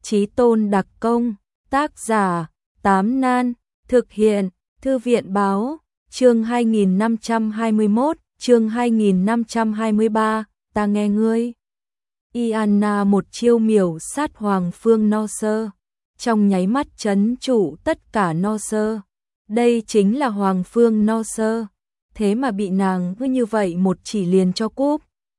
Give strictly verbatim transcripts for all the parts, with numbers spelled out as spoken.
Chí tôn đặc công, tác giả, Tám Nan, thực hiện, Thư viện báo, chương hai nghìn năm trăm hai mươi mốt, chương hai nghìn năm trăm hai mươi ba, ta nghe ngươi. Iana một chiêu miểu sát Hoàng Phương No Sơ, trong nháy mắt trấn trụ tất cả No Sơ. Đây chính là Hoàng Phương No Sơ, thế mà bị nàng cứ như vậy một chỉ liền cho cúp.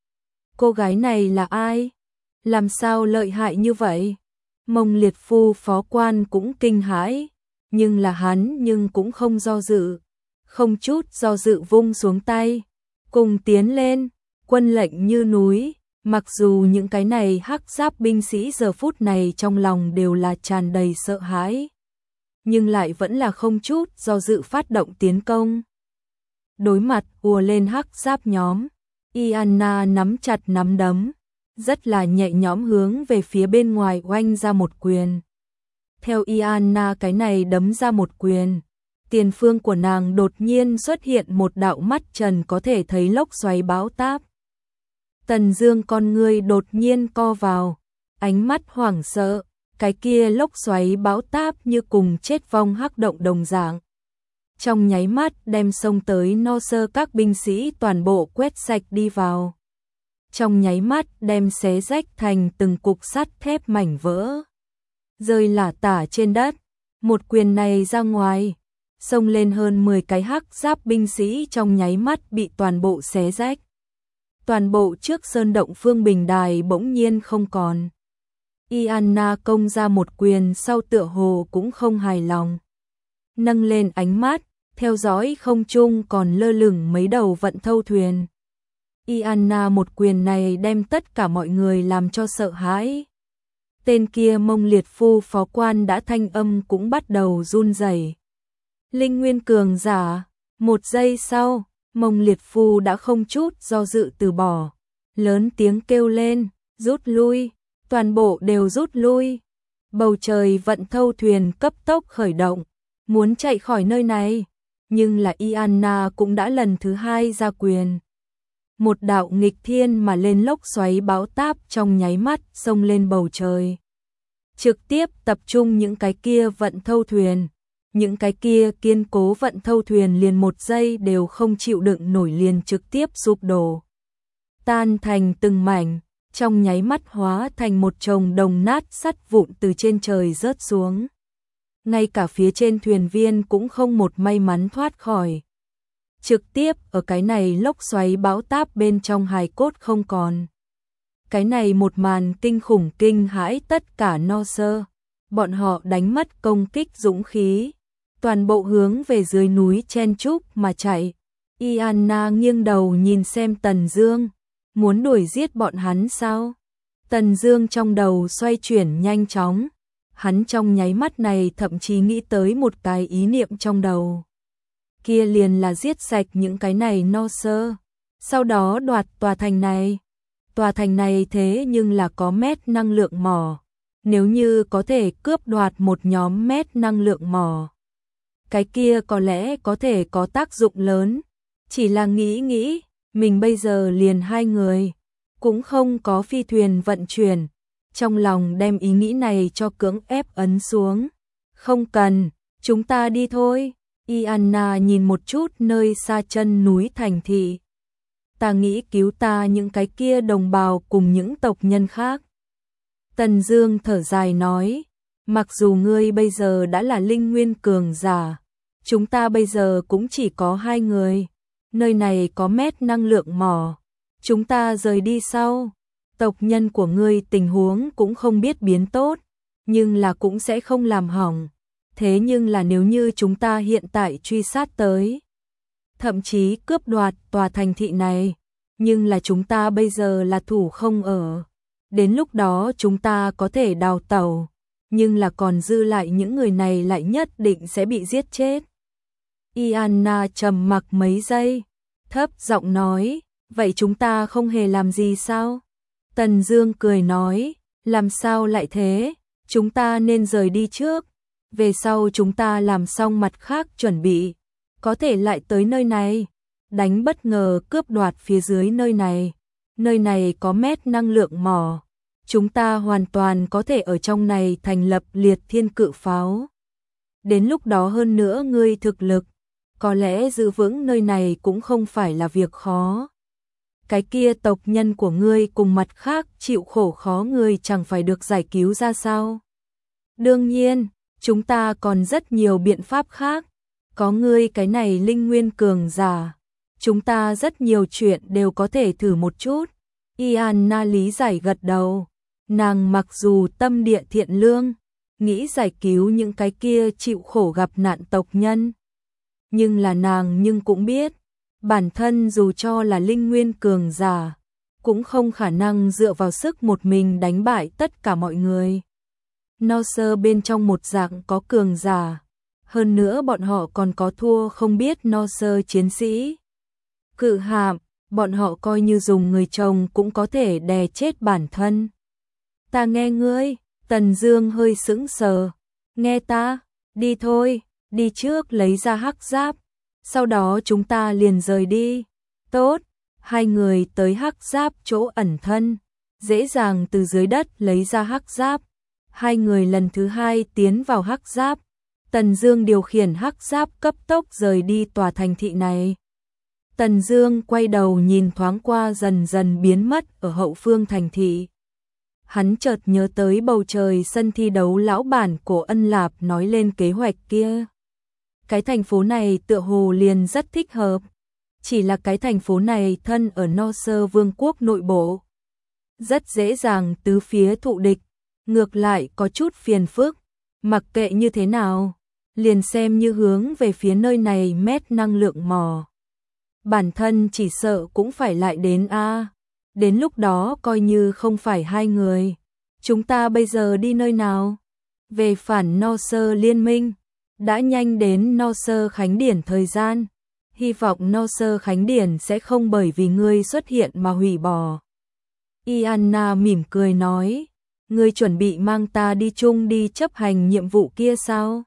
Cô gái này là ai? Làm sao lợi hại như vậy? Mông Liệt Phu phó quan cũng kinh hãi, nhưng là hắn nhưng cũng không do dự, không chút do dự vung xuống tay, cùng tiến lên, quân lệnh như núi. Mặc dù những cái này hắc giáp binh sĩ giờ phút này trong lòng đều là tràn đầy sợ hãi, nhưng lại vẫn là không chút do dự phát động tiến công. Đối mặt ùa lên hắc giáp nhóm, Iana nắm chặt nắm đấm, rất là nhẹ nhõm hướng về phía bên ngoài oanh ra một quyền. Theo Iana cái này đấm ra một quyền, tiền phương của nàng đột nhiên xuất hiện một đạo mắt trần có thể thấy lốc xoáy bão táp. Tần Dương con ngươi đột nhiên co vào, ánh mắt hoảng sợ, cái kia lốc xoáy bão táp như cùng chết vong hắc động đồng dạng. Trong nháy mắt đem xông tới No Sơ các binh sĩ toàn bộ quét sạch đi vào. Trong nháy mắt đem xé rách thành từng cục sắt thép mảnh vỡ, rơi lả tả trên đất. Một quyền này ra ngoài, xông lên hơn mười cái hắc giáp binh sĩ trong nháy mắt bị toàn bộ xé rách. Toàn bộ trước sơn động Phương Bình Đài bỗng nhiên không còn. Iana công ra một quyền sau tựa hồ cũng không hài lòng. Nâng lên ánh mắt, theo dõi không trung còn lơ lửng mấy đầu vận thâu thuyền. Iana một quyền này đem tất cả mọi người làm cho sợ hãi. Tên kia Mông Liệt Phu phó quan đã thanh âm cũng bắt đầu run rẩy. Linh nguyên cường giả, một giây sau, Mông Liệt Phu đã không chút do dự từ bỏ, lớn tiếng kêu lên, rút lui, toàn bộ đều rút lui. Bầu trời vận thâu thuyền cấp tốc khởi động, muốn chạy khỏi nơi này, nhưng là Iana cũng đã lần thứ hai ra quyền. Một đạo nghịch thiên mà lên lốc xoáy bão táp trong nháy mắt xông lên bầu trời, trực tiếp tập trung những cái kia vận thâu thuyền. Những cái kia kiên cố vận thâu thuyền liền một giây đều không chịu đựng nổi liền trực tiếp sụp đổ, tan thành từng mảnh, trong nháy mắt hóa thành một chồng đồng nát sắt vụn từ trên trời rớt xuống. Ngay cả phía trên thuyền viên cũng không một may mắn thoát khỏi. Trực tiếp ở cái này lốc xoáy bão táp bên trong hài cốt không còn. Cái này một màn kinh khủng kinh hãi tất cả No Sơ. Bọn họ đánh mất công kích dũng khí, toàn bộ hướng về dưới núi chen chúc mà chạy. Iana nghiêng đầu nhìn xem Tần Dương, muốn đuổi giết bọn hắn sao? Tần Dương trong đầu xoay chuyển nhanh chóng, hắn trong nháy mắt này thậm chí nghĩ tới một cái ý niệm trong đầu. Kia liền là giết sạch những cái này No Sơ, sau đó đoạt tòa thành này. Tòa thành này thế nhưng là có mét năng lượng mỏ, nếu như có thể cướp đoạt một nhóm mét năng lượng mỏ, cái kia có lẽ có thể có tác dụng lớn. Chỉ là nghĩ nghĩ, mình bây giờ liền hai người, cũng không có phi thuyền vận chuyển, trong lòng đem ý nghĩ này cho cưỡng ép ấn xuống. Không cần, chúng ta đi thôi. Iana nhìn một chút nơi xa chân núi thành thị. Ta nghĩ cứu ta những cái kia đồng bào cùng những tộc nhân khác. Tần Dương thở dài nói, mặc dù ngươi bây giờ đã là linh nguyên cường giả, chúng ta bây giờ cũng chỉ có hai người. Nơi này có mét năng lượng mỏ, chúng ta rời đi sau, tộc nhân của ngươi tình huống cũng không biết biến tốt, nhưng là cũng sẽ không làm hỏng. Thế nhưng là nếu như chúng ta hiện tại truy sát tới, thậm chí cướp đoạt tòa thành thị này, nhưng là chúng ta bây giờ là thủ không ở. Đến lúc đó chúng ta có thể đào tẩu, nhưng là còn dư lại những người này lại nhất định sẽ bị giết chết. Iana trầm mặc mấy giây, thấp giọng nói, vậy chúng ta không hề làm gì sao? Tần Dương cười nói, làm sao lại thế, chúng ta nên rời đi trước, về sau chúng ta làm xong mặt khác chuẩn bị, có thể lại tới nơi này, đánh bất ngờ cướp đoạt phía dưới nơi này. Nơi này có mét năng lượng mỏ, chúng ta hoàn toàn có thể ở trong này thành lập liệt thiên cự pháo. Đến lúc đó hơn nữa ngươi thực lực, có lẽ giữ vững nơi này cũng không phải là việc khó. Cái kia tộc nhân của ngươi cùng mặt khác chịu khổ khó ngươi chẳng phải được giải cứu ra sao? Đương nhiên, chúng ta còn rất nhiều biện pháp khác. Có ngươi cái này linh nguyên cường giả, chúng ta rất nhiều chuyện đều có thể thử một chút. Iana lý giải gật đầu. Nàng mặc dù tâm địa thiện lương, nghĩ giải cứu những cái kia chịu khổ gặp nạn tộc nhân. Nhưng là nàng nhưng cũng biết, bản thân dù cho là linh nguyên cường giả, cũng không khả năng dựa vào sức một mình đánh bại tất cả mọi người. No sơ bên trong một dạng có cường giả, hơn nữa bọn họ còn có thua không biết no sơ chiến sĩ. Cự hạm, bọn họ coi như dùng người chồng cũng có thể đè chết bản thân. Ta nghe ngươi, Tần Dương hơi sững sờ. Nghe ta, đi thôi, đi trước lấy ra hắc giáp, sau đó chúng ta liền rời đi. Tốt, hai người tới hắc giáp chỗ ẩn thân, dễ dàng từ dưới đất lấy ra hắc giáp. Hai người lần thứ hai tiến vào hắc giáp. Tần Dương điều khiển hắc giáp cấp tốc rời đi tòa thành thị này. Tần Dương quay đầu nhìn thoáng qua dần dần biến mất ở hậu phương thành thị. Hắn chợt nhớ tới bầu trời sân thi đấu lão bản Cổ Ân Lạp nói lên kế hoạch kia. Cái thành phố này tựa hồ liền rất thích hợp. Chỉ là cái thành phố này thân ở No Sơ Vương quốc nội bộ, rất dễ dàng tứ phía thụ địch, ngược lại có chút phiền phức. Mặc kệ như thế nào, liền xem như hướng về phía nơi này mét năng lượng mỏ. Bản thân chỉ sợ cũng phải lại đến a. Đến lúc đó coi như không phải hai người. Chúng ta bây giờ đi nơi nào? Về phản No Sơ liên minh. Đã nhanh đến No Sơ Khánh Điển thời gian. Hy vọng No Sơ Khánh Điển sẽ không bởi vì ngươi xuất hiện mà hủy bỏ. Iana mỉm cười nói. Ngươi chuẩn bị mang ta đi chung đi chấp hành nhiệm vụ kia sao?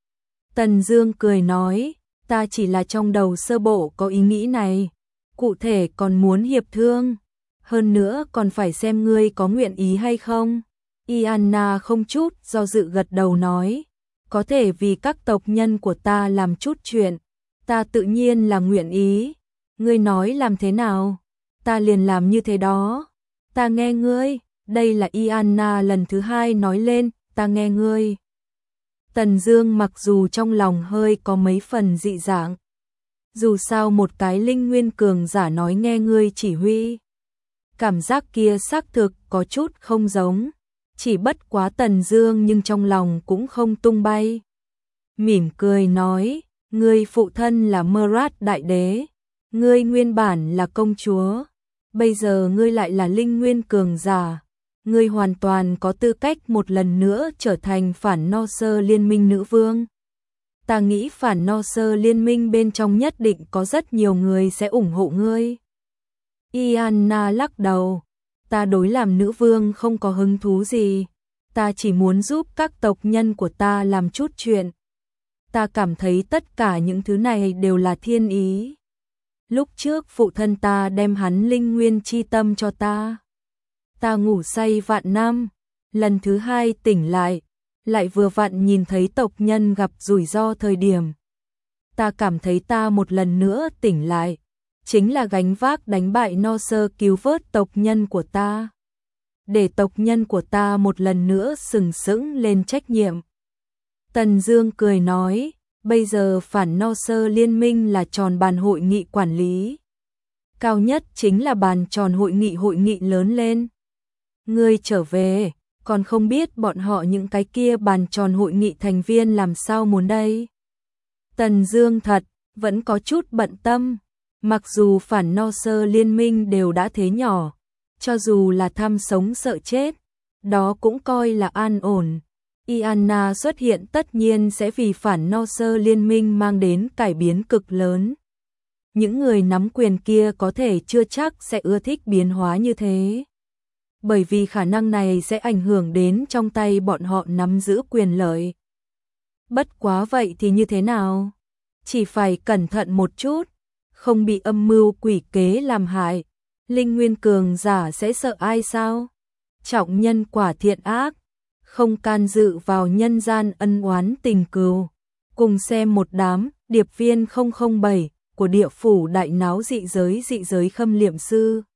Tần Dương cười nói. Ta chỉ là trong đầu sơ bộ có ý nghĩ này. Cụ thể còn muốn hiệp thương. Hơn nữa còn phải xem ngươi có nguyện ý hay không. Iana không chút do dự gật đầu nói. Có thể vì các tộc nhân của ta làm chút chuyện. Ta tự nhiên là nguyện ý. Ngươi nói làm thế nào? Ta liền làm như thế đó. Ta nghe ngươi. Đây là Iana lần thứ hai nói lên. Ta nghe ngươi. Tần Dương mặc dù trong lòng hơi có mấy phần dị dạng. Dù sao một cái linh nguyên cường giả nói nghe ngươi chỉ huy. Cảm giác kia xác thực có chút không giống. Chỉ bất quá Tần Dương nhưng trong lòng cũng không tung bay. Mỉm cười nói, ngươi phụ thân là Mrat đại đế. Ngươi nguyên bản là công chúa. Bây giờ ngươi lại là linh nguyên cường giả. Ngươi hoàn toàn có tư cách một lần nữa trở thành phản No Sơ liên minh nữ vương. Ta nghĩ phản No Sơ liên minh bên trong nhất định có rất nhiều người sẽ ủng hộ ngươi. Iana lắc đầu. Ta đối làm nữ vương không có hứng thú gì. Ta chỉ muốn giúp các tộc nhân của ta làm chút chuyện. Ta cảm thấy tất cả những thứ này đều là thiên ý. Lúc trước phụ thân ta đem hắn linh nguyên chi tâm cho ta. Ta ngủ say vạn năm, lần thứ hai tỉnh lại, lại vừa vặn nhìn thấy tộc nhân gặp rủi ro thời điểm. Ta cảm thấy ta một lần nữa tỉnh lại, chính là gánh vác đánh bại No Sơ cứu vớt tộc nhân của ta. Để tộc nhân của ta một lần nữa sừng sững lên trách nhiệm. Tần Dương cười nói, bây giờ phản No Sơ liên minh là tròn bàn hội nghị quản lý. Cao nhất chính là bàn tròn hội nghị hội nghị lớn lên. Ngươi trở về, còn không biết bọn họ những cái kia bàn tròn hội nghị thành viên làm sao muốn đây. Tần Dương thật, vẫn có chút bận tâm. Mặc dù phản No Sơ liên minh đều đã thế nhỏ, cho dù là tham sống sợ chết, đó cũng coi là an ổn. Iana xuất hiện tất nhiên sẽ vì phản No Sơ liên minh mang đến cải biến cực lớn. Những người nắm quyền kia có thể chưa chắc sẽ ưa thích biến hóa như thế. Bởi vì khả năng này sẽ ảnh hưởng đến trong tay bọn họ nắm giữ quyền lợi. Bất quá vậy thì như thế nào? Chỉ phải cẩn thận một chút, không bị âm mưu quỷ kế làm hại. Linh nguyên cường giả sẽ sợ ai sao? trọng nhân quả thiện ác, không can dự vào nhân gian ân oán tình cừu. Cùng xem một đám điệp viên không không bảy của địa phủ đại náo dị giới dị giới Khâm Liệm Sư.